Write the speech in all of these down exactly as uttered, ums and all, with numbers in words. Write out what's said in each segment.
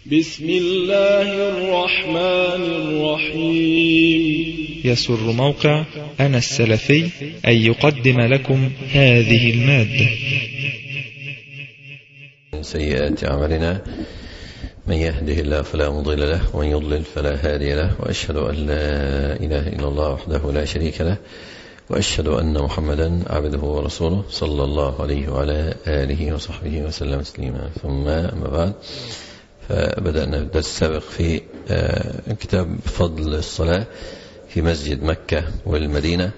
بسم الله الرحمن الرحيم. يسر موقع أنا السلفي أن يقدم لكم هذه المادة. سيئات أعمالنا، من يهده الله فلا مضل له ومن يضلل فلا هادي له، وأشهد أن لا إله إلا الله وحده لا شريك له، وأشهد أن محمدا عبده ورسوله صلى الله عليه وعلى آله وصحبه وسلم تسليما. ثم أما بعد، فبدأنا الدرس السابق في كتاب فضل الصلاة في مسجد مكة والمدينة.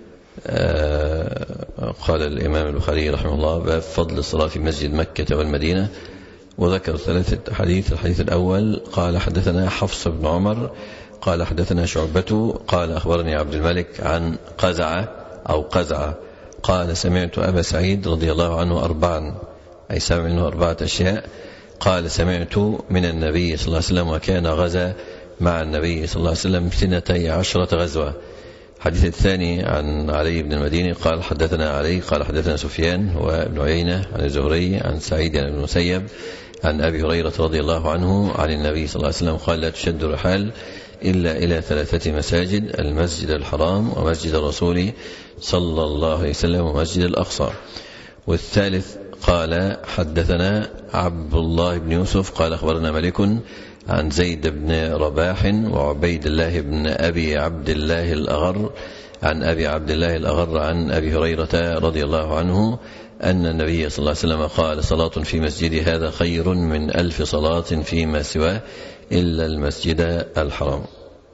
قال الإمام البخاري رحمه الله: باب فضل الصلاة في مسجد مكة والمدينة، وذكر ثلاثة حديث. الحديث الأول قال: حدثنا حفص بن عمر قال حدثنا شعبة قال أخبرني عبد الملك عن قزعة أو قزعة قال: سمعت أبا سعيد رضي الله عنه أربعا، أي سمع منه أربعة أشياء. قال: سمعت من النبي صلى الله عليه وسلم، وكان غزا مع النبي صلى الله عليه وسلم اثنتي عشرة غزوة. الحديث الثاني عن علي بن المديني قال: حدثنا علي قال حدثنا سفيان وابن عيينة عن الزهري عن سعيد بن المسيب عن أبي هريرة رضي الله عنه عن النبي صلى الله عليه وسلم قال: لا تشد الرحال إلا إلى ثلاثة مساجد: المسجد الحرام ومسجد الرسول صلى الله عليه وسلم ومسجد الأقصى. والثالث قال: حدثنا عبد الله بن يوسف قال أخبرنا مالك عن زيد بن رباح وعبيد الله بن أبي عبد الله الأغر عن أبي عبد الله الأغر عن أبي هريرة رضي الله عنه أن النبي صلى الله عليه وسلم قال: صلاة في مسجدي هذا خير من ألف صلاة فيما سواه إلا المسجد الحرام.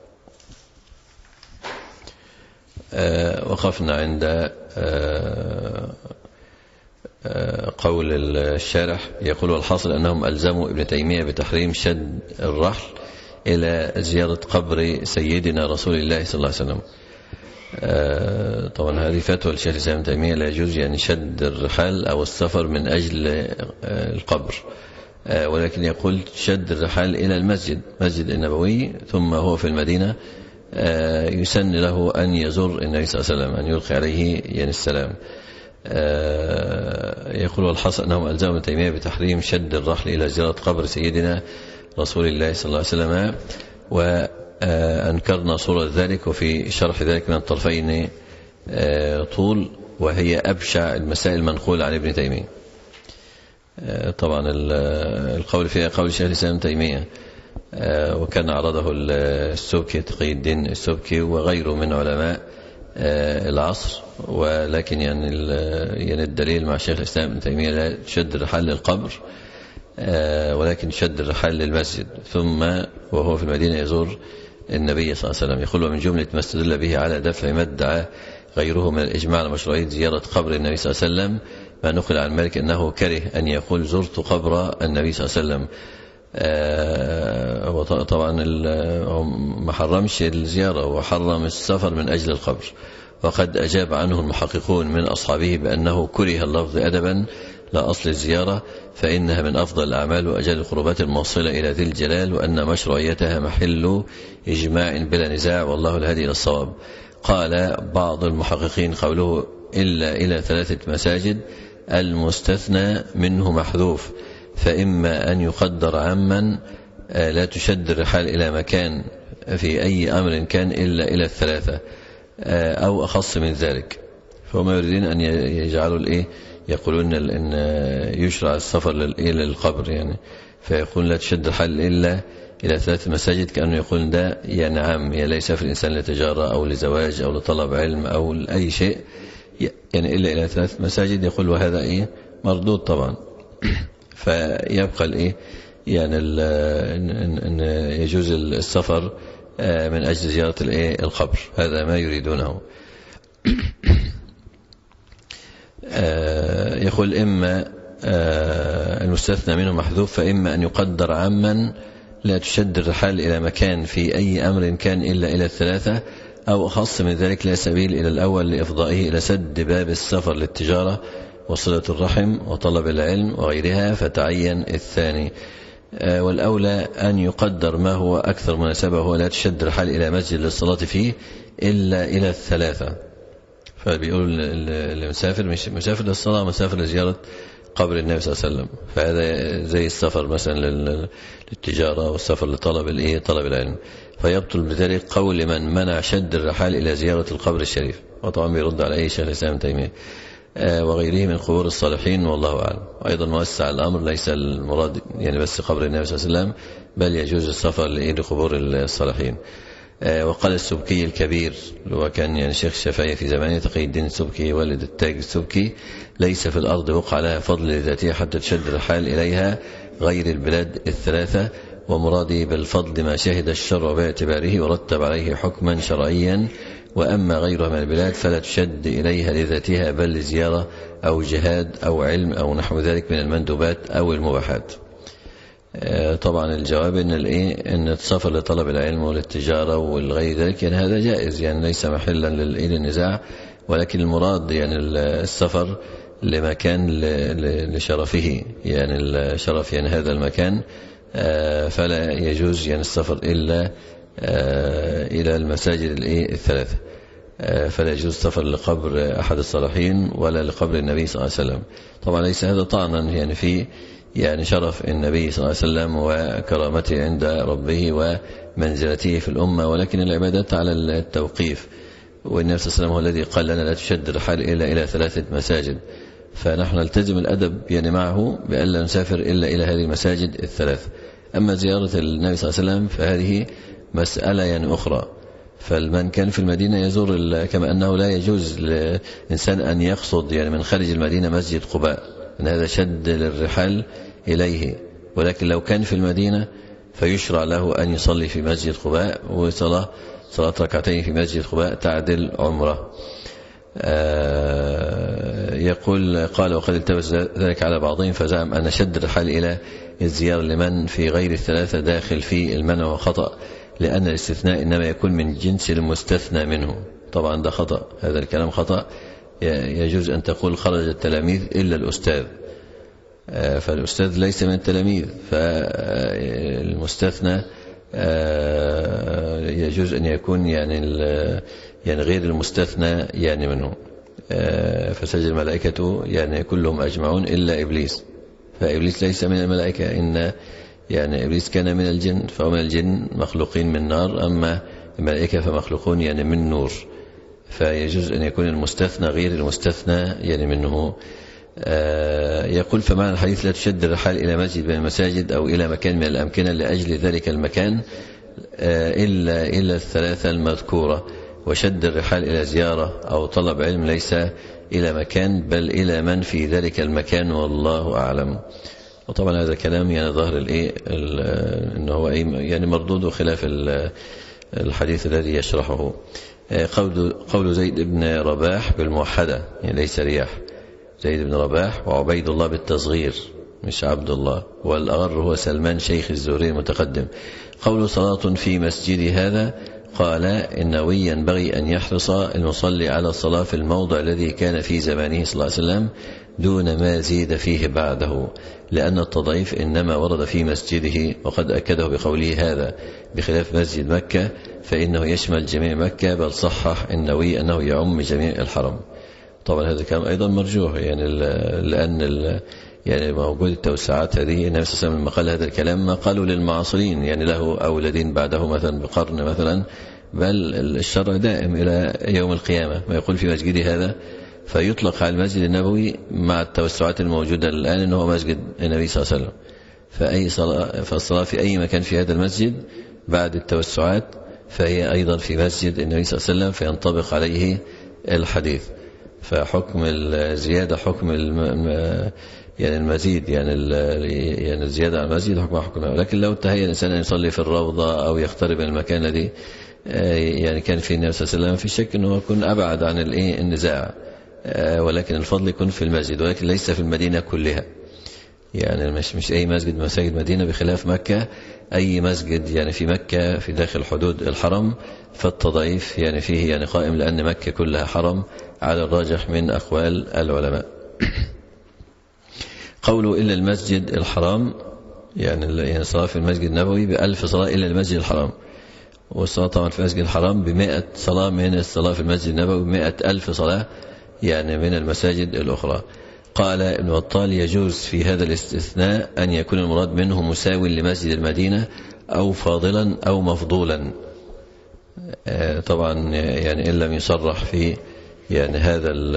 آه وقفنا عند آه قول الشارح يقول: والحاصل أنهم ألزموا ابن تيمية بتحريم شد الرحل إلى زيارة قبر سيدنا رسول الله صلى الله عليه وسلم. طبعا هذه فتوى لشيخ الإسلام ابن تيمية: لا يجوز يعني شد الرحال أو السفر من أجل القبر، ولكن يقول شد الرحال إلى المسجد مسجد النبوي، ثم هو في المدينة يسن له أن يزور النبي صلى الله عليه وسلم، أن يلقي عليه يعني السلام. يقول: والحصل أنهم ألزموا ابن تيمية بتحريم شد الرحل إلى زيارة قبر سيدنا رسول الله صلى الله عليه وسلم، وأنكرنا صورة ذلك، وفي شرح ذلك من الطرفين طول، وهي أبشع المسائل المنقولة عن ابن تيمية. طبعا القول فيها قول الشيخ الإسلام ابن تيمية، وكان عرضه السبكي تقي الدين السبكي وغيره من علماء العصر، ولكن يعني يعني الدليل مع شيخ الإسلام ابن تيمية: لا تشد الرحال للقبر ولكن شد الرحال للمسجد، ثم وهو في المدينة يزور النبي صلى الله عليه وسلم. يقول: ومن جملة ما استدل به على دفع ما ادعى غيره من الإجماع على مشروعية زيارة قبر النبي صلى الله عليه وسلم ما نقل عن مالك أنه كره أن يقول: زرت قبر النبي صلى الله عليه وسلم. طبعا ما حرمش الزيارة وحرم السفر من أجل القبر، وقد أجاب عنه المحققون من أصحابه بأنه كره اللفظ أدبا لا أصل الزيارة، فإنها من أفضل الأعمال وأجل القربات الموصلة إلى ذي الجلال، وأن مشروعيتها محل إجماع بلا نزاع، والله الهادي إلى الصواب. قال بعض المحققين: قوله إلا إلى ثلاثة مساجد المستثنى منه محذوف، فإما أن يقدر عمن لا تشد الرحال إلى مكان في أي أمر كان إلا إلى الثلاثة، أو أخص من ذلك. فهم يريدون أن يجعلوا الإيه يقولون أن يشرع السفر للقبر، يعني فيقول لا تشد الرحال إلا إلى ثلاث مساجد، كأنه يقول ده يعني عام، يعني لا يسافر الإنسان لتجارة أو لزواج أو لطلب علم أو لأي شيء، يعني إلا إلى ثلاث مساجد. يقول وهذا إيه مردود طبعا. فيبقى الإيه يعني أن يجوز السفر من أجل زيارة الإيه القبر، هذا ما يريدونه. يقول: إما المستثنى منه محذوف، فإما أن يقدر عمن لا تشد الرحال إلى مكان في أي أمر كان إلا إلى الثلاثة، أو أخص من ذلك لا سبيل إلى الأول لإفضائه إلى سد باب السفر للتجارة وصلة الرحم وطلب العلم وغيرها، فتعين الثاني. والأولى أن يقدر ما هو أكثر مناسبة، هو لا تشد الرحال إلى مسجد للصلاة فيه إلا إلى الثلاثة. فبيقول المسافر مش مسافر للصلاة، مسافر لزيارة قبر النبي صلى الله عليه وسلم، فهذا زي السفر مثلا للتجارة والسفر لطلب الايه طلب العلم، فيبطل بذلك قول من منع شد الرحال إلى زيارة القبر الشريف، وطبعا بيرد على أي شيخ الإسلام ابن تيمية وغيره من قبور الصالحين والله أعلم. وأيضا موسع الأمر، ليس المراد يعني بس قبر النبي صلى الله عليه وسلم، بل يجوز السفر لقبور الصالحين. وقال السبكي الكبير وكان يعني شيخ الشافعي في زمانه تقي الدين السبكي والد التاج السبكي: ليس في الأرض بقعة لها فضل لذاتها حتى تشد الرحال إليها غير البلاد الثلاثة، ومرادي بالفضل ما شهد الشرع باعتباره ورتب عليه حكما شرعيا، وأما غيرها من البلاد فلا تشد إليها لذاتها بل لزيارة أو جهاد أو علم أو نحو ذلك من المندوبات أو المباحات. طبعا الجواب ان الايه ان السفر لطلب العلم وللتجاره والغير ذلك يعني هذا جائز، يعني ليس محلا للنزاع، ولكن المراد يعني السفر لمكان لشرفه، يعني الشرف يعني هذا المكان، فلا يجوز يعني السفر الا الى المساجد الايه الثلاثه، فلا يجوز السفر لقبر احد الصالحين ولا لقبر النبي صلى الله عليه وسلم. طبعا ليس هذا طعنا يعني في يعني شرف النبي صلى الله عليه وسلم وكرامته عند ربه ومنزلته في الأمة، ولكن العبادات على التوقيف، والنبي صلى الله عليه وسلم هو الذي قال لنا لا تشد الرحال إلا إلى ثلاثة مساجد، فنحن نلتزم الأدب يعني معه بألا نسافر إلا إلى هذه المساجد الثلاث. أما زيارة النبي صلى الله عليه وسلم فهذه مسألة يعني أخرى، فالمن كان في المدينة يزور، كما أنه لا يجوز لإنسان أن يقصد يعني من خارج المدينة مسجد قباء، أن هذا شد للرحال إليه، ولكن لو كان في المدينة فيشرع له أن يصلي في مسجد قباء، وصلاة صلاة ركعتين في مسجد قباء تعدل عمره. يقول قال: وقد التبس ذلك على بعضهم فزعم أن شد الرحال إلى الزيارة لمن في غير الثلاثة داخل في المنع وخطأ، لأن الاستثناء إنما يكون من جنس المستثنى منه. طبعا ده خطأ، هذا الكلام خطأ. يجوز أن تقول خرج التلاميذ إلا الأستاذ، فالأستاذ ليس من التلاميذ، فالمستثنى يجوز أن يكون يعني يعني غير المستثنى يعني منه. فسجد الملائكة يعني كلهم أجمعون إلا إبليس، فإبليس ليس من الملائكة، إن يعني إبليس كان من الجن، فهو من الجن مخلوقين من نار، أما الملائكة فمخلوقون يعني من نور، فيجوز أن يكون المستثنى غير المستثنى يعني منه. آه يقول: فمعنى الحديث لا تشد الرحال إلى مسجد من المساجد أو إلى مكان من الأمكنة لأجل ذلك المكان آه إلا إلا الثلاثة المذكورة، وشد الرحال إلى زيارة أو طلب علم ليس إلى مكان بل إلى من في ذلك المكان، والله أعلم. وطبعا هذا كلام يعني ظاهر الإيه إنه هو يعني مردود خلاف الحديث الذي يشرحه. قول قول زيد بن رباح بالموحدة يعني ليس رياح، زيد بن رباح، وعبيد الله بالتصغير مش عبد الله، والأغر هو سلمان شيخ الزهري المتقدم. قول صلاة في مسجد هذا، قال: إنه ينبغي أن يحرص المصلي على الصلاة في الموضع الذي كان في زمانه صلى الله عليه وسلم دون ما زيد فيه بعده، لأن التضعيف إنما ورد في مسجده، وقد أكده بقوله هذا، بخلاف مسجد مكة فإنه يشمل جميع مكة، بل صحح النووي أنه يعم جميع الحرم. طبعا هذا كلام أيضا مرجوح، يعني لأن يعني موجود التوسعات هذه، النبي صلى الله عليه وسلم لما قال هذا الكلام ما قالوا للمعاصرين يعني له أو الذين بعده مثلا بقرن مثلا، بل الشرع دائم إلى يوم القيامة، ما يقول في مسجد هذا فيطلق على المسجد النبوي مع التوسعات الموجودة الآن أنه مسجد النبي صلى الله عليه وسلم، فأي صلاة فالصلاة في أي مكان في هذا المسجد بعد التوسعات فهي أيضا في مسجد النبي صلى الله عليه وسلم، فينطبق عليه الحديث. فحكم الزيادة حكم يعني المزيد يعني يعني الزيادة على المسجد حكم حكم، لكن لو تهيأ الإنسان أن يصلي في الروضة أو يقترب من المكان الذي يعني كان فيه النبي صلى الله عليه وسلم، في شك أنه يكون أبعد عن النزاع، ولكن الفضل يكون في المسجد، ولكن ليس في المدينة كلها، يعني مش مش أي مسجد من مساجد مدينة، بخلاف مكة أي مسجد يعني في مكة في داخل حدود الحرم فالتضعيف يعني فيه يعني قائم، لأن مكة كلها حرم على الراجح من أقوال العلماء. قولوا إلا المسجد الحرام يعني يعني صلاة في المسجد النبوي بألف صلاة إلا المسجد الحرام، والصلاة طبعا في المسجد الحرام بمئة صلاة من الصلاة في المسجد النبوي بمئة ألف صلاة يعني من المساجد الأخرى. قال ابن بطال يجوز في هذا الاستثناء أن يكون المراد منه مساو لمسجد المدينة أو فاضلا أو مفضولا. طبعا يعني إن لم يصرح في يعني هذا ال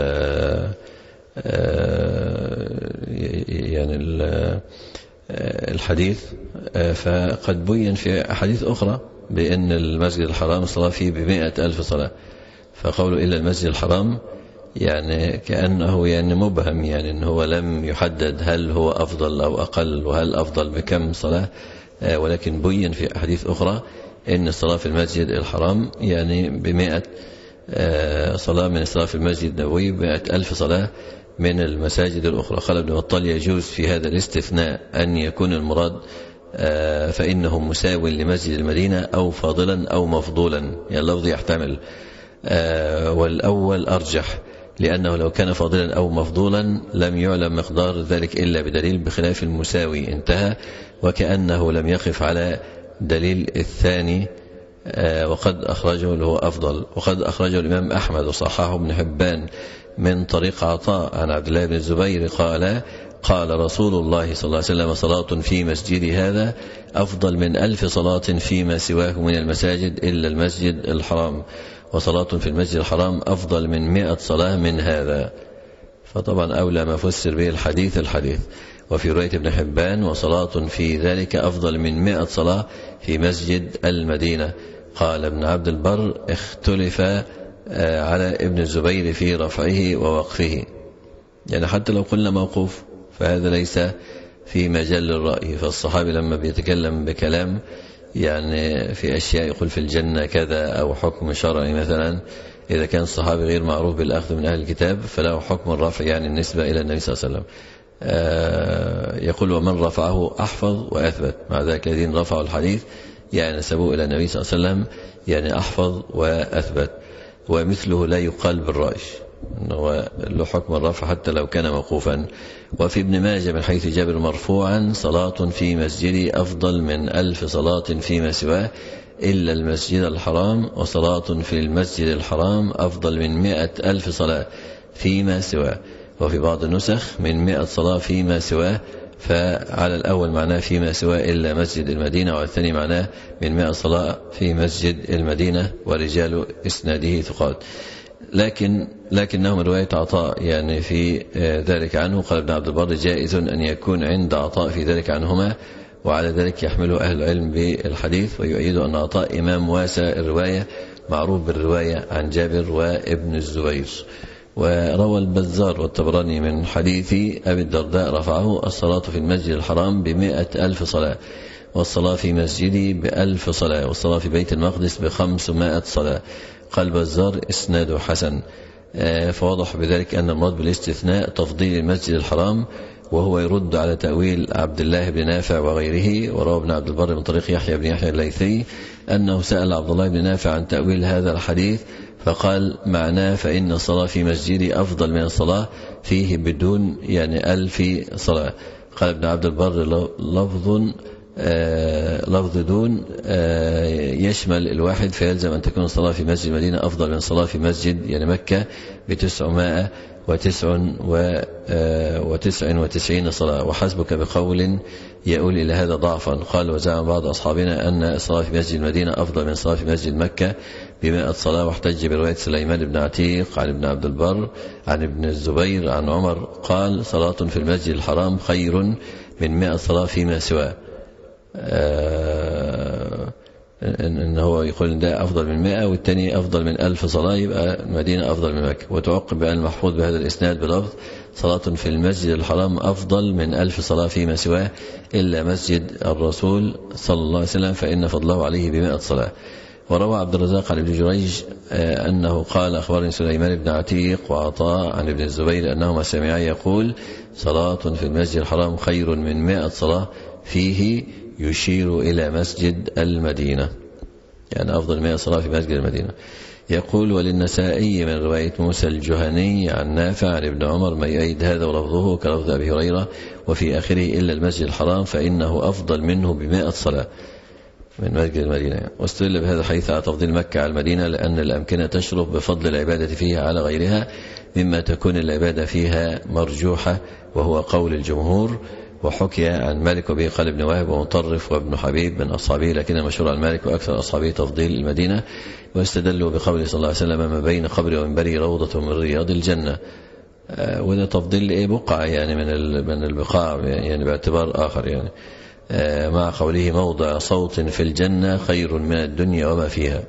يعني الحديث، فقد بين في أحاديث أخرى بأن المسجد الحرام صلاة فيه بمئة ألف صلاة، فقوله إلا المسجد الحرام يعني كأنه يعني مبهم، يعني أنه هو لم يحدد هل هو أفضل أو أقل وهل أفضل بكم صلاة، ولكن بين في أحاديث أخرى أن الصلاة في المسجد الحرام يعني بمئة صلاة من الصلاة في المسجد النبوي بمئة ألف صلاة من المساجد الأخرى. قال ابن بطال يجوز في هذا الاستثناء أن يكون المراد فإنه مساو لمسجد المدينة أو فاضلا أو مفضولا، يعني اللفظ يحتمل، والأول أرجح، لأنه لو كان فاضلا أو مفضولا لم يعلم مقدار ذلك إلا بدليل، بخلاف المساوي انتهى، وكأنه لم يقف على دليل الثاني. وقد أخرجه اللي هو أفضل، وقد أخرجه الإمام أحمد وصححه ابن حبان من طريق عطاء عن عبد الله بن الزبير قال قال رسول الله صلى الله عليه وسلم صلاة في مسجدي هذا أفضل من ألف صلاة فيما سواه من المساجد إلا المسجد الحرام، وصلاة في المسجد الحرام أفضل من مئة صلاة من هذا. فطبعا أولى ما فسر به الحديث الحديث. وفي رواية ابن حبان وصلاة في ذلك أفضل من مئة صلاة في مسجد المدينة. قال ابن عبد البر اختلف على ابن الزبير في رفعه ووقفه، يعني حتى لو قلنا موقوف فهذا ليس في مجال الرأي، فالصحابي لما بيتكلم بكلام يعني في أشياء يقول في الجنة كذا أو حكم شرعي مثلا، إذا كان الصحابي غير معروف بالأخذ من أهل الكتاب فله حكم الرفع، يعني النسبة إلى النبي صلى الله عليه وسلم. يقول ومن رفعه أحفظ وأثبت، مع ذلك الذين رفعوا الحديث يعني نسبوه إلى النبي صلى الله عليه وسلم يعني أحفظ وأثبت، ومثله لا يقال بالرأي، أنه له حكم الرفع حتى لو كان موقوفا. وفي ابن ماجه من حيث جابر مرفوعا صلاة في مسجدي أفضل من ألف صلاة فيما سواه إلا المسجد الحرام، وصلاة في المسجد الحرام أفضل من مئة ألف صلاة فيما سواه. وفي بعض النسخ من مئة صلاة فيما سواه، فعلى الأول معناه فيما سواه إلا مسجد المدينة، وعلى الثاني معناه من مئة صلاة في مسجد المدينة، ورجال إسناده ثقات. لكن لكنه من رواية عطاء يعني في ذلك عنه. قال ابن عبد البر جائز أن يكون عند عطاء في ذلك عنهما، وعلى ذلك يحمله أهل العلم بالحديث، ويؤيد أن عطاء إمام واسع الرواية معروف بالرواية عن جابر وابن الزبير. وروى البزار والطبراني من حديث أبي الدرداء رفعه الصلاة في المسجد الحرام بمئة ألف صلاة، والصلاة في مسجدي بألف صلاة، والصلاة في بيت المقدس بخمسمائة صلاة. قال البزار إسناده حسن. فوضح بذلك أن المراد بالاستثناء تفضيل المسجد الحرام، وهو يرد على تأويل عبد الله بن نافع وغيره. وروى ابن عبد البر من طريق يحيى بن يحيى الليثي أنه سأل عبد الله بن نافع عن تأويل هذا الحديث، فقال معناه فإن الصلاة في مسجدي أفضل من الصلاة فيه بدون يعني ألف صلاة. قال ابن عبد البر لفظ آه لفظ دون آه يشمل الواحد، فيلزم أن تكون الصلاة في مسجد المدينة أفضل من الصلاة في مسجد يعني مكة بتسعمائة وتسع وتسع وتسعين صلاة، وحسبك بقول يقول إلى هذا ضعفا. قال وزعم بعض أصحابنا أن الصلاة في مسجد المدينة أفضل من الصلاة في مسجد مكة بمائة صلاة، واحتج برواية سليمان بن عتيق عن ابن عبد البر عن ابن الزبير عن عمر قال صلاة في المسجد الحرام خير من مائة صلاة فيما سواه. آه إن هو يقول ده أفضل من مائة والتاني أفضل من ألف صلاة، يبقى المدينة أفضل من مكة. وتعقب بأن المحفوظ بهذا الإسناد بلفظ صلاة في المسجد الحرام أفضل من ألف صلاة فيما سواه إلا مسجد الرسول صلى الله عليه وسلم فإن فضله عليه بمائة صلاة. وروى عبد الرزاق عن ابن جريج أنه قال أخبرني سليمان بن عتيق وعطاء عن ابن الزبير أنهما سمعا يقول صلاة في المسجد الحرام خير من مائة صلاة فيه، يشير إلى مسجد المدينة، يعني أفضل مائة صلاة في مسجد المدينة. يقول وللنسائي من رواية موسى الجهني عن نافع عن ابن عمر ما يؤيد هذا ولفظه كلفظ أبي هريرة وفي آخره إلا المسجد الحرام فإنه أفضل منه بمائة صلاة. من مسجد المدينة. واستدل بهذا الحديث على تفضيل مكة على المدينة لأن الأمكنة تشرف بفضل العبادة فيها على غيرها مما تكون العبادة فيها مرجوحة، وهو قول الجمهور. وحكي عن مالك وبه قال ابن وهب ومطرف وابن حبيب من أصحابه، لكن المشهور عن مالك وأكثر أصحابه تفضيل المدينة. واستدلوا بقوله صلى الله عليه وسلم ما بين قبري ومنبري روضة من رياض الجنة، آه وده تفضيل إيه بقعة يعني من من البقاع يعني باعتبار آخر يعني، آه مع قوله موضع صوت في الجنة خير من الدنيا وما فيها.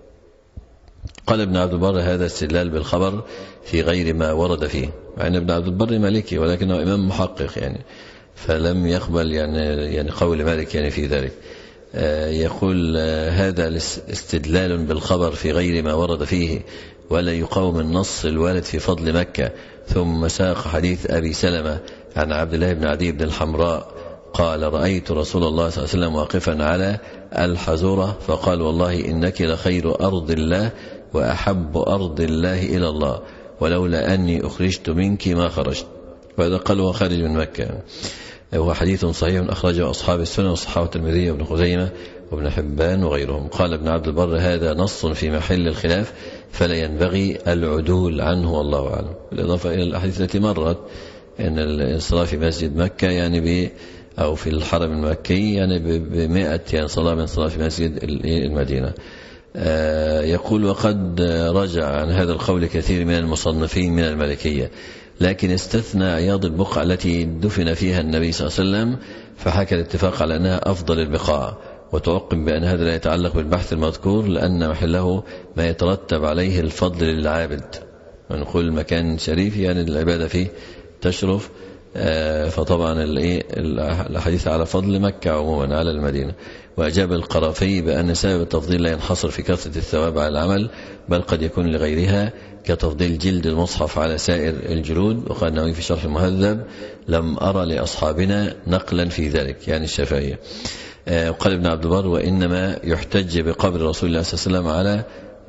قال ابن عبد البر هذا استدلال بالخبر في غير ما ورد فيه، مع أن ابن عبد البر مالكي ولكنه إمام محقق يعني، فلم يقبل يعني يعني قول مالك يعني في ذلك. آه يقول آه هذا استدلال بالخبر في غير ما ورد فيه ولا يقاوم النص الوارد في فضل مكة. ثم ساق حديث أبي سلمة عن عبد الله بن عدي بن الحمراء قال رأيت رسول الله صلى الله عليه وسلم واقفا على الحزورة فقال والله إنك لخير أرض الله وأحب أرض الله إلى الله ولولا أني أخرجت منك ما خرجت. وهذا قال هو خارج من مكة. هو حديث صحيح أخرجه أصحاب السنة وصحابة الترمذي وابن خزيمة وابن حبان وغيرهم. قال ابن عبد البر هذا نص في محل الخلاف فلا ينبغي العدول عنه والله أعلم. بالإضافة إلى الأحاديث التي مرت أن الصلاة في مسجد مكة يعني ب أو في الحرم المكي يعني بمئة يعني صلاة من صلاة في مسجد المدينة. آه يقول وقد رجع عن هذا القول كثير من المصنفين من المالكية، لكن استثنى عياض البقعة التي دفن فيها النبي صلى الله عليه وسلم فحكى الاتفاق على أنها أفضل البقاع، وتعقب بأن هذا لا يتعلق بالبحث المذكور لأن محله ما يترتب عليه الفضل للعابد. ونقول المكان شريف يعني العبادة فيه تشرف، فطبعا الحديث على فضل مكة عموما على المدينة. وأجاب القرافي بأن سبب التفضيل لا ينحصر في كثرة الثواب على العمل بل قد يكون لغيرها كتفضيل جلد المصحف على سائر الجلود. وقال النووي في شرح المهذب لم أرى لأصحابنا نقلا في ذلك يعني الشافعية. وقال ابن عبد البر وإنما يحتج بقبر رسول الله صلى الله عليه وسلم على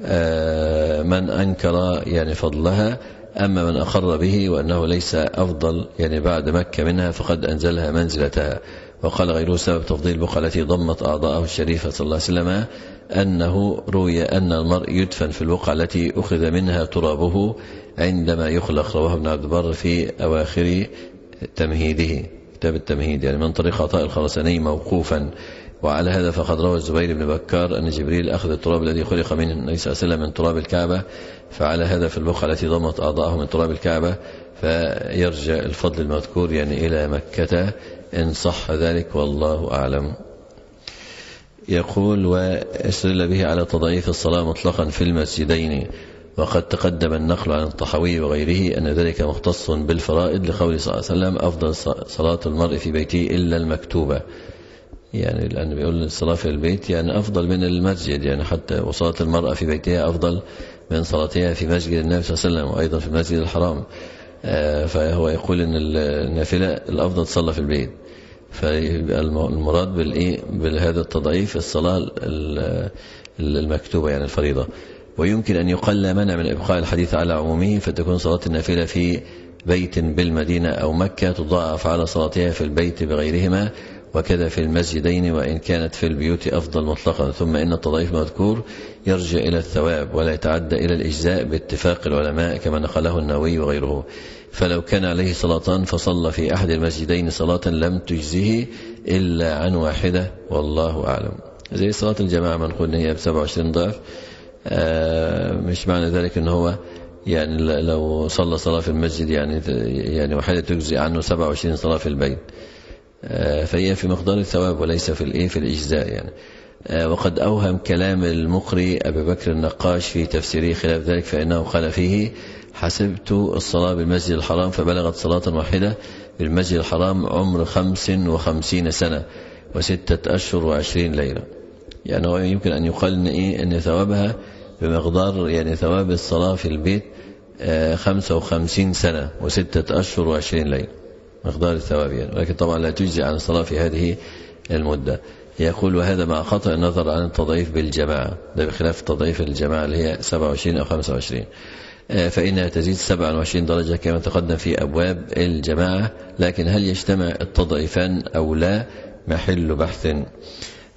من أنكر يعني فضلها، أما من أقر به وأنه ليس أفضل يعني بعد مكة منها فقد أنزلها منزلتها. وقال غيره سبب تفضيل البقعة التي ضمت أعضاءه الشريفة صلى الله عليه وسلم أنه روي أن المرء يدفن في البقعة التي أخذ منها ترابه عندما يخلق. رواه ابن عبد البر في أواخر تمهيده كتاب التمهيد يعني من طريق عطاء الخرساني موقوفا. وعلى هذا فقد روى الزبير بن بكار أن جبريل أخذ التراب الذي خلق منه النبي صلى الله عليه وسلم من تراب الكعبة، فعلى هذا في البقعة التي ضمت أعضاءه من تراب الكعبة فيرجع الفضل المذكور يعني إلى مكة إن صح ذلك والله أعلم. يقول واستدل به على تضعيف الصلاة مطلقا في المسجدين، وقد تقدم النقل عن الطحاوي وغيره أن ذلك مختص بالفرائض لقول صلى الله عليه وسلم أفضل صلاة المرء في بيته إلا المكتوبة، يعني لأن بيقول الصلاة في البيت يعني أفضل من المسجد يعني حتى وصلاة المرأة في بيتها أفضل من صلاتها في مسجد النبي صلى الله عليه وسلم وأيضا في المسجد الحرام. فهو يقول أن النافلة الأفضل تصلى في البيت، فالمراد بالإيه بهذا التضعيف الصلاة المكتوبة يعني الفريضة. ويمكن أن يقل منع من إبقاء الحديث على عمومه فتكون صلاة النافلة في بيت بالمدينة أو مكة تضاعف على صلاتها في البيت بغيرهما، وكذا في المسجدين وإن كانت في البيوت أفضل مطلقا. ثم إن التضعيف المذكور يرجع إلى الثواب ولا يتعدى إلى الإجزاء باتفاق العلماء كما نقله النووي وغيره. فلو كان عليه صلاتان فصلى في أحد المسجدين صلاة لم تجزه إلا عن واحدة والله أعلم. زي صلاة الجماعة من قلنا هي بسبعة وعشرين ضعف، مش معنى ذلك أنه هو يعني لو صلى صلاة في المسجد يعني يعني واحدة تجزي عنه سبعة وعشرين صلاة في البيت، فهي في مقدار الثواب وليس في الايه في الاجزاء يعني. وقد اوهم كلام المقري ابي بكر النقاش في تفسيره خلاف ذلك، فانه قال فيه حسبت الصلاة بالمسجد الحرام فبلغت صلاة واحدة بالمسجد الحرام عمر خمس وخمسين سنة وستة أشهر وعشرين ليلة. يعني هو يمكن أن يقال إن إيه أن ثوابها بمقدار يعني ثواب الصلاة في البيت خمسة وخمسين سنة وستة أشهر وعشرين ليلة مقدار الثواب يعني، ولكن طبعا لا تجزي عن الصلاة في هذه المدة. يقول وهذا مع قطع النظر عن التضعيف بالجماعة، ده بخلاف التضعيف الجماعة اللي هي سبعة وعشرين أو خمسة وعشرين، فإنها تزيد سبعة وعشرين درجة كما تقدم في أبواب الجماعة. لكن هل يجتمع التضعيفان أو لا محل بحث.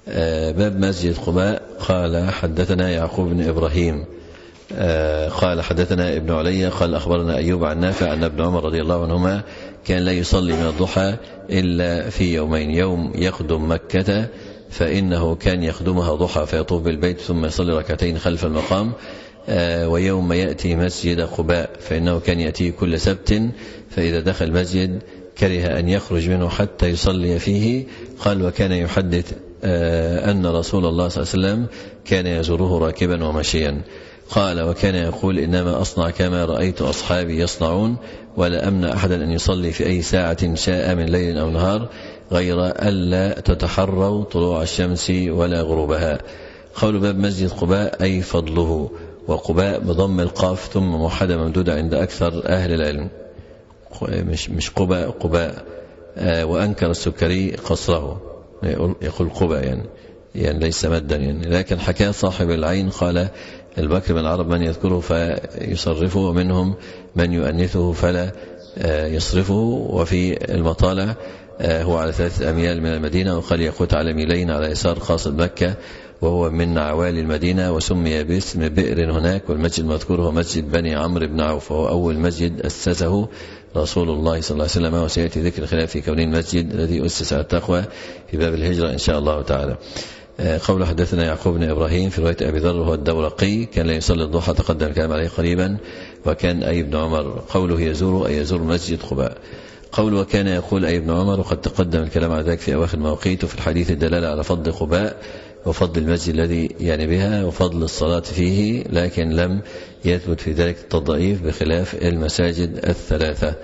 باب مسجد قباء. قال حدثنا يعقوب بن إبراهيم قال حدثنا ابن علي قال أخبرنا أيوب عن نافع أن ابن عمر رضي الله عنهما كان لا يصلي من الضحى إلا في يومين، يوم يقدم مكة فإنه كان يخدمها ضحى فيطوف بالبيت ثم يصلي ركعتين خلف المقام، ويوم يأتي مسجد قباء فإنه كان يأتي كل سبت، فإذا دخل المسجد كره أن يخرج منه حتى يصلي فيه. قال وكان يحدث أن رسول الله صلى الله عليه وسلم كان يزوره راكبا ومشيا. قال وكان يقول إنما أصنع كما رأيت أصحابي يصنعون، ولا أمنع أحدا أن يصلي في أي ساعة شاء من ليل أو نهار غير ألا تتحروا طلوع الشمس ولا غروبها. قول باب مسجد قباء أي فضله، وقباء بضم القاف ثم موحدة ممدودة عند أكثر أهل العلم، مش مش قباء قباء. آه وأنكر السكري قصره، يقول قباء يعني يعني ليس مدا يعني، لكن حكى صاحب العين قال البكر بن العرب من يذكره فيصرفه ومنهم من يؤنثه فلا آه يصرفه. وفي المطالع آه هو على ثلاثة أميال من المدينة، وقال يقوت على ميلين على يسار قاصد مكة، وهو من عوالي المدينة، وسمي باسم بئر هناك. والمسجد المذكور هو مسجد بني عمرو بن عوف، وهو أول مسجد أسسه رسول الله صلى الله عليه وسلم، وسيأتي ذكر خلاف في كونه المسجد الذي أسس على التقوى في باب الهجرة إن شاء الله تعالى. قول حدثنا يعقوب بن إبراهيم في رواية أبي ذر هو الدورقي كان لا يصلي الضحى، تقدم الكلام عليه قريبا. وكان أي ابن عمر قوله يزور أي يزور مسجد قباء. قول وكان يقول أي ابن عمر، وقد تقدم الكلام على ذلك في أواخر مواقيت، وفي الحديث الدلالة على فضل قباء وفضل المسجد الذي يعني بها وفضل الصلاة فيه، لكن لم يثبت في ذلك التضعيف بخلاف المساجد الثلاثة.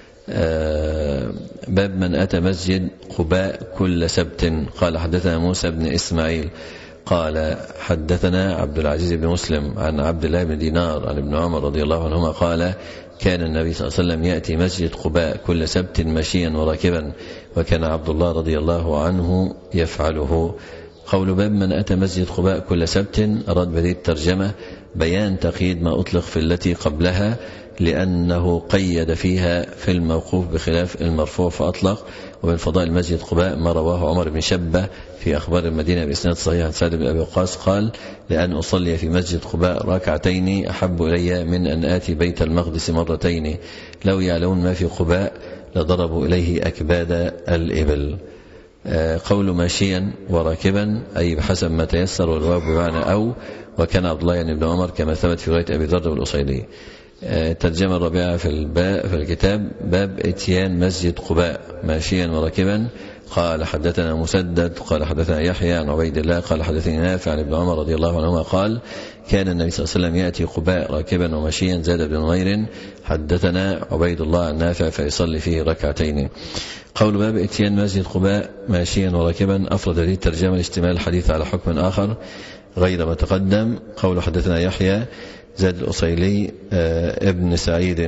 باب من أتى مسجد قباء كل سبت. قال حدثنا موسى بن إسماعيل قال حدثنا عبد العزيز بن مسلم عن عبد الله بن دينار عن ابن عمر رضي الله عنهما قال كان النبي صلى الله عليه وسلم يأتي مسجد قباء كل سبت مشيا وراكبا، وكان عبد الله رضي الله عنه يفعله. قول باب من أتى مسجد قباء كل سبت أراد بهذه الترجمة بيان تقييد ما أطلق في التي قبلها، لأنه قيد فيها في الموقوف بخلاف المرفوع فأطلق. ومن فضائل مسجد قباء ما رواه عمر بن شبة في أخبار المدينة بإسناد صحيح عن سعد بن أبي وقاص قال لأن أصلي في مسجد قباء ركعتين أحب إلي من أن آتي بيت المقدس مرتين، لو يعلمون ما في قباء لضربوا إليه أكباد الإبل. قول ماشيا وراكبا أي بحسب ما تيسر، والواو بمعنى أو، وكان عبد الله يعني بن عمر كما ثبت في رواية أبي ذر والأصيلي. الترجمة الرابعة في الباب في الكتاب باب اتيان مسجد قباء ماشيا وراكبا. قال حدثنا مسدد قال حدثنا يحيى عن عبيد الله قال حدثني نافع عن ابن عمر رضي الله عنهما قال كان النبي صلى الله عليه وسلم يأتي قباء راكبا وماشيا. زاد بن نمير حدثنا عبيد الله عن نافع فيصلي فيه ركعتين. قول باب اتيان مسجد قباء ماشيا وراكبا أفرد هذه الترجمة لاشتمال الحديث على حكم آخر غير ما تقدم. قول حدثنا يحيى زاد الأصيلي ابن سعيد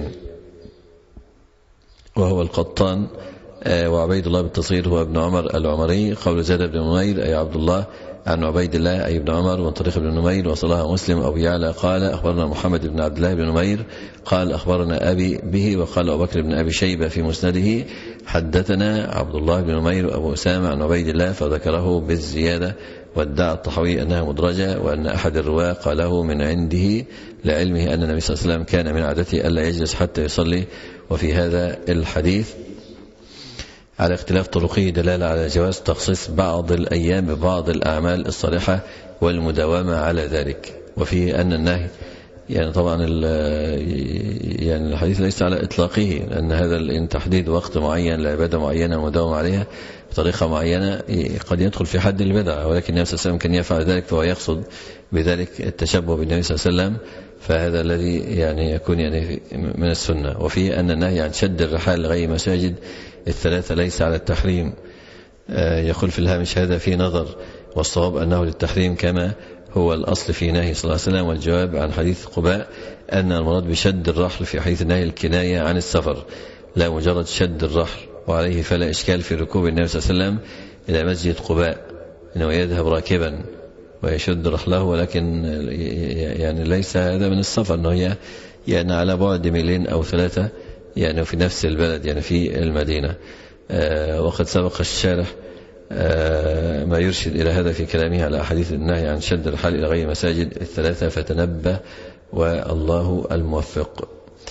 وهو القطان، وعبيد الله بالتصغير هو ابن عمر العمري. قول زاد بن نمير أي عبد الله عن عبيد الله أي ابن عمر، وطريق بن نمير وصلها مسلم أبو يعلى قال أخبرنا محمد بن عبد الله بن نمير قال أخبرنا أبي به. وقال أبو بكر بن أبي شيبة في مسنده حدثنا عبد الله بن نمير وأبو أسامة عن عبيد الله فذكره بالزيادة، وادعى الطحاوي أنها مدرجة، وأن أحد الرواة قاله من عنده لعلمه أن النبي صلى الله عليه وسلم كان من عادته ألا يجلس حتى يصلي. وفي هذا الحديث على اختلاف طرقه دلالة على جواز تخصيص بعض الأيام ببعض الأعمال الصالحة والمداومة على ذلك. وفي أن النهي يعني طبعا يعني الحديث ليس على إطلاقه، لأن هذا تحديد وقت معين لعبادة معينة ومداومة عليها بطريقة معينة قد يدخل في حد البدعة، ولكن النبي صلى الله عليه وسلم كان يفعل ذلك فهو يقصد بذلك التشبه بالنبي صلى الله عليه وسلم، فهذا الذي يعني يكون يعني من السنة. وفي أن النهي عن شد الرحال لغير مساجد الثلاثة ليس على التحريم، يقول في الهامش هذا في نظر، والصواب أنه للتحريم كما هو الأصل في نهي صلى الله عليه وسلم. والجواب عن حديث قباء أن المراد بشد الرحل في حديث النهي الكناية عن السفر لا مجرد شد الرحل، وعليه فلا إشكال في ركوب النبي صلى الله عليه وسلم إلى مسجد قباء أنه يذهب راكبا ويشد رحله، ولكن يعني ليس هذا من السفر، أنه هي يعني على بعد ميلين أو ثلاثة يعني في نفس البلد يعني في المدينة. وقد سبق الشارح ما يرشد إلى هذا في كلامه على أحاديث النهي عن شد الرحال إلى غير مساجد الثلاثة فتنبه والله الموفق.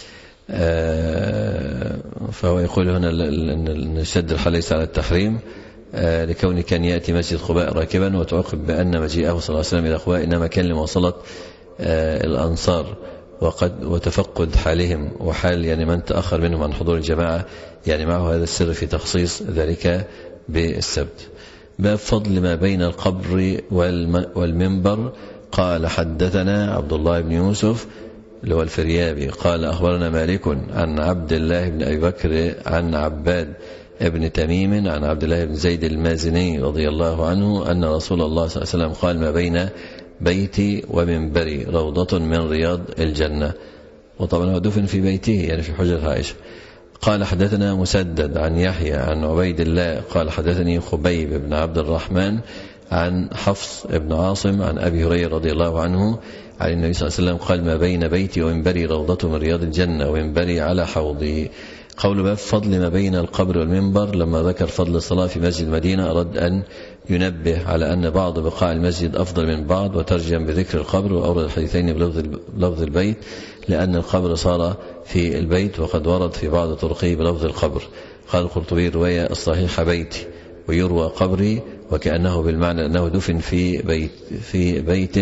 فهو يقول هنا أن شد الرحال ليس على التحريم لكون كان يأتي مسجد قباء راكبا، وتعقب بأن مجيئه صلى الله عليه وسلم إلى قباء إنما كان لمواصلة الأنصار وقد وتفقد حالهم وحال يعني من تأخر منهم عن حضور الجماعة، يعني معه هذا السر في تخصيص ذلك بالسبت. باب فضل ما بين القبر والمنبر. قال حدثنا عبد الله بن يوسف اللي هو الفريابي قال أخبرنا مالك عن عبد الله بن أبي بكر عن عباد ابن تميم عن عبد الله بن زيد المازني رضي الله عنه أن رسول الله صلى الله عليه وسلم قال ما بين بيتي ومنبري روضة من رياض الجنة. وطبعا هو دفن في بيته يعني في حجرة عائشة. قال حدثنا مسدد عن يحيى عن عبيد الله قال حدثني خبيب بن عبد الرحمن عن حفص بن عاصم عن أبي هريرة رضي الله عنه عن النبي صلى الله عليه وسلم قال ما بين بيتي ومنبري روضة من رياض الجنة ومنبري على حوضي. قول باب فضل ما بين القبر والمنبر. لما ذكر فضل الصلاة في مسجد المدينة أرد أن ينبه على أن بعض بقاع المسجد أفضل من بعض، وترجم بذكر القبر، وأورد الحديثين بلفظ البيت لأن القبر صار في البيت، وقد ورد في بعض طرقه بلفظ القبر. قال القرطبي رواية الصحيح بيتي ويروى قبري، وكأنه بالمعنى أنه دفن في بيت في بيت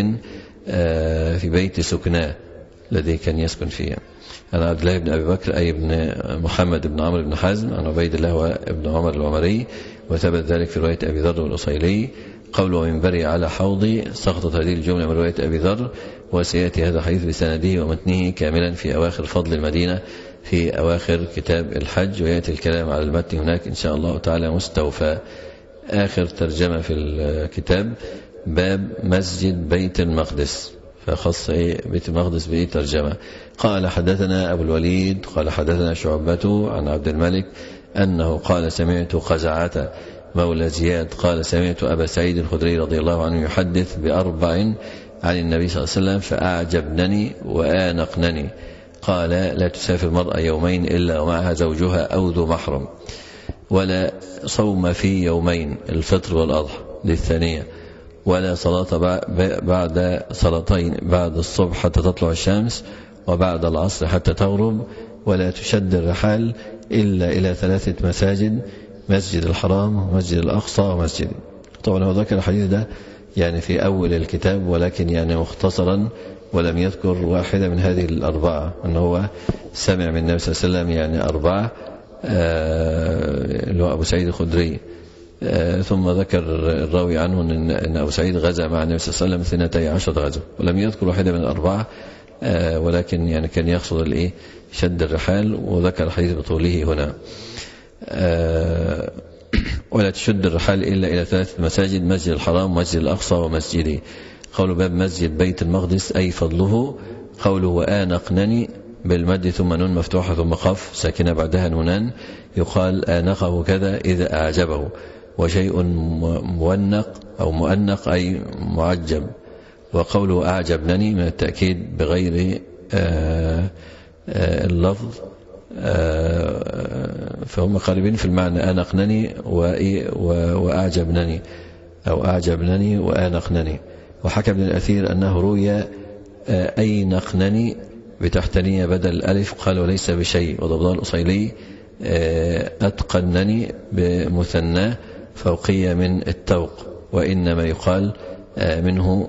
في بيت سكناه الذي كان يسكن فيه. عن عبد الله بن أبي بكر أي بن محمد بن عمرو بن حزم عن عبيد الله وابن عمر العمري، وثبت ذلك في رواية أبي ذر والأصيلي. قوله ومنبري على حوضي سقطت هذه الجملة من رواية أبي ذر، وسيأتي هذا الحديث بسنده ومتنه كاملا في أواخر فضل المدينة في أواخر كتاب الحج، ويأتي الكلام على المتن هناك إن شاء الله تعالى مستوفى. آخر ترجمة في الكتاب باب مسجد بيت المقدس، فخص بيت المقدس بإيه ترجمة. قال حدثنا أبو الوليد قال حدثنا شعبة عن عبد الملك أنه قال سمعت قزعة مولى زياد قال سمعت أبا سعيد الخدري رضي الله عنه يحدث بأربع عن النبي صلى الله عليه وسلم فأعجبنني وآنقنني. قال لا تسافر المرأة يومين إلا ومعها زوجها أو ذو محرم، ولا صوم في يومين الفطر والأضحى للثانية، ولا صلاة بعد صلاتين بعد الصبح حتى تطلع الشمس وبعد العصر حتى تغرب، ولا تشد الرحال إلا إلى ثلاثة مساجد مسجد الحرام ومسجد الأقصى ومسجد. طبعا هو ذكر الحديث ده يعني في أول الكتاب ولكن يعني مختصرا، ولم يذكر واحدة من هذه الأربعة أنه هو سمع من النبي صلى الله عليه وسلم يعني أربعة اللي هو أبو سعيد الخدري. ثم ذكر الراوي عنه أن أبو سعيد غزا مع النبي صلى الله عليه وسلم اثنتي عشرة غزوة، ولم يذكر واحدة من الأربعة ولكن يعني كان يقصد الإيه شد الرحال، وذكر الحديث بطوله هنا. ولا تشد الرحال إلا إلى ثلاثة مساجد مسجد الحرام ومسجد الأقصى ومسجدي. قول باب مسجد بيت المقدس أي فضله. قوله وآنقنني بالمد ثم نون مفتوحة ثم قاف ساكنة بعدها نونان، يقال آنقه كذا إذا أعجبه، وشيء مونق أو مؤنق أي معجب. وقوله أعجبنني من التأكيد بغير آآ آآ اللفظ، فهم قريبين في المعنى آنقنني وأعجبنني أو أعجبنني وآنقنني. وحكى ابن الأثير أنه روي أينقنني بتحتنية بدل الألف قال وليس بشيء. وضبط الأصيلي أتقنني بمثنى فوقية من التوق، وإنما يقال منه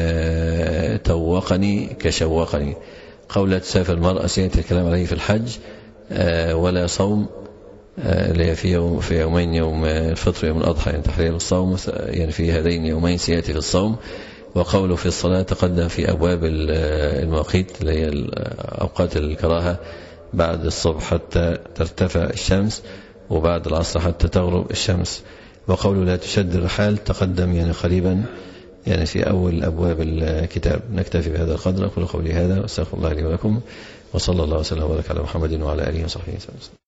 توقني كشوقني. قولة تسافر المرأة سيأتي الكلام عليه في الحج. ولا صوم اللي هي في يوم في يومين يوم الفطر يوم الأضحى يعني تحرير الصوم، يعني في هذين يومين سيأتي في الصوم. وقوله في الصلاة تقدم في أبواب المواقيت اللي هي أوقات الكراهة بعد الصبح حتى ترتفع الشمس وبعد العصر حتى تغرب الشمس. وقوله لا تشد الرحال تقدم يعني قريبا يعني في أول أبواب الكتاب. نكتفي بهذا القدر. أقول قولي هذا واستغفر الله لي ولكم، وصلى الله وسلم وبارك على محمد وعلى آله وصحبه وسلم.